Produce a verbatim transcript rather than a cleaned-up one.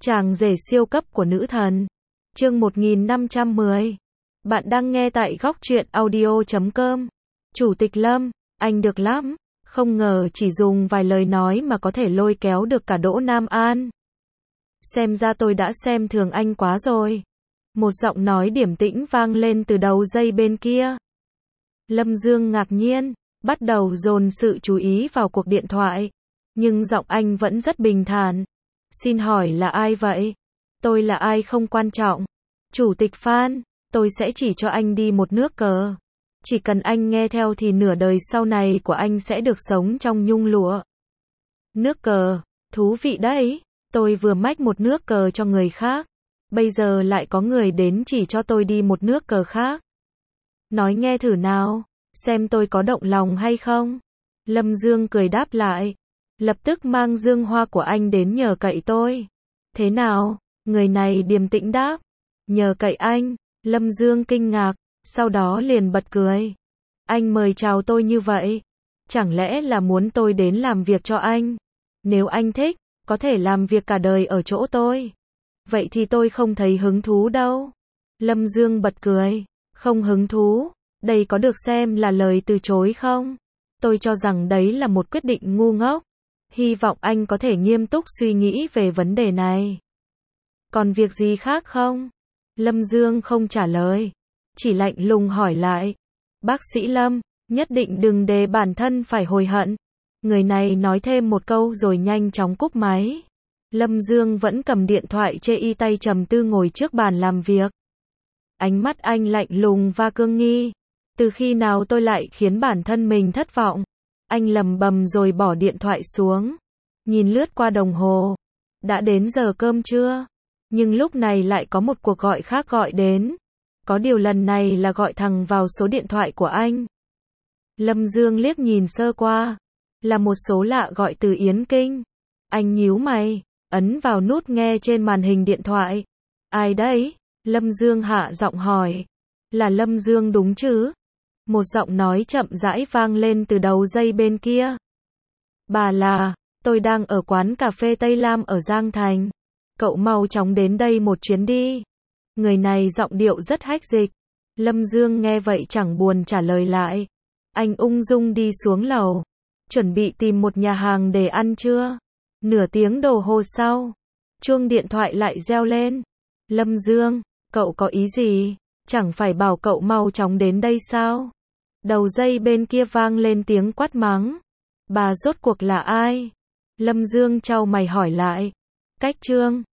Chàng rể siêu cấp của nữ thần. Chương một nghìn năm trăm mười. Bạn đang nghe tại góc truyện audio chấm com. Chủ tịch Lâm, anh được lắm. Không ngờ chỉ dùng vài lời nói mà có thể lôi kéo được cả Đỗ Nam An. Xem ra tôi đã xem thường anh quá rồi. Một giọng nói điềm tĩnh vang lên từ đầu dây bên kia. Lâm Dương ngạc nhiên, bắt đầu dồn sự chú ý vào cuộc điện thoại. Nhưng giọng anh vẫn rất bình thản. Xin hỏi là ai vậy? Tôi là ai không quan trọng. Chủ tịch Phan, tôi sẽ chỉ cho anh đi một nước cờ. Chỉ cần anh nghe theo thì nửa đời sau này của anh sẽ được sống trong nhung lụa. Nước cờ, thú vị đấy. Tôi vừa mách một nước cờ cho người khác. Bây giờ lại có người đến chỉ cho tôi đi một nước cờ khác. Nói nghe thử nào, xem tôi có động lòng hay không? Lâm Dương cười đáp lại. Lập tức mang dương hoa của anh đến nhờ cậy tôi. Thế nào? Người này điềm tĩnh đáp. Nhờ cậy anh. Lâm Dương kinh ngạc, sau đó liền bật cười. Anh mời chào tôi như vậy. Chẳng lẽ là muốn tôi đến làm việc cho anh? Nếu anh thích, có thể làm việc cả đời ở chỗ tôi. Vậy thì tôi không thấy hứng thú đâu. Lâm Dương bật cười. Không hứng thú? Đây có được xem là lời từ chối không? Tôi cho rằng đấy là một quyết định ngu ngốc. Hy vọng anh có thể nghiêm túc suy nghĩ về vấn đề này. Còn việc gì khác không? Lâm Dương không trả lời. Chỉ lạnh lùng hỏi lại. Bác sĩ Lâm, nhất định đừng để bản thân phải hối hận. Người này nói thêm một câu rồi nhanh chóng cúp máy. Lâm Dương vẫn cầm điện thoại chê y tay trầm tư ngồi trước bàn làm việc. Ánh mắt anh lạnh lùng và cương nghi. Từ khi nào tôi lại khiến bản thân mình thất vọng? Anh lầm bầm rồi bỏ điện thoại xuống. Nhìn lướt qua đồng hồ. Đã đến giờ cơm trưa. Nhưng lúc này lại có một cuộc gọi khác gọi đến. Có điều lần này là gọi thẳng vào số điện thoại của anh. Lâm Dương liếc nhìn sơ qua. Là một số lạ gọi từ Yến Kinh. Anh nhíu mày, ấn vào nút nghe trên màn hình điện thoại. Ai đấy? Lâm Dương hạ giọng hỏi. Là Lâm Dương đúng chứ? Một giọng nói chậm rãi vang lên từ đầu dây bên kia. Bà là, tôi đang ở quán cà phê Tây Lam ở Giang Thành. Cậu mau chóng đến đây một chuyến đi. Người này giọng điệu rất hách dịch. Lâm Dương nghe vậy chẳng buồn trả lời lại. Anh ung dung đi xuống lầu. Chuẩn bị tìm một nhà hàng để ăn trưa. Nửa tiếng đồng hồ sau, chuông điện thoại lại reo lên. Lâm Dương, cậu có ý gì? Chẳng phải bảo cậu mau chóng đến đây sao? Đầu dây bên kia vang lên tiếng quát mắng. Bà rốt cuộc là ai? Lâm Dương chau mày hỏi lại. Cách Trương,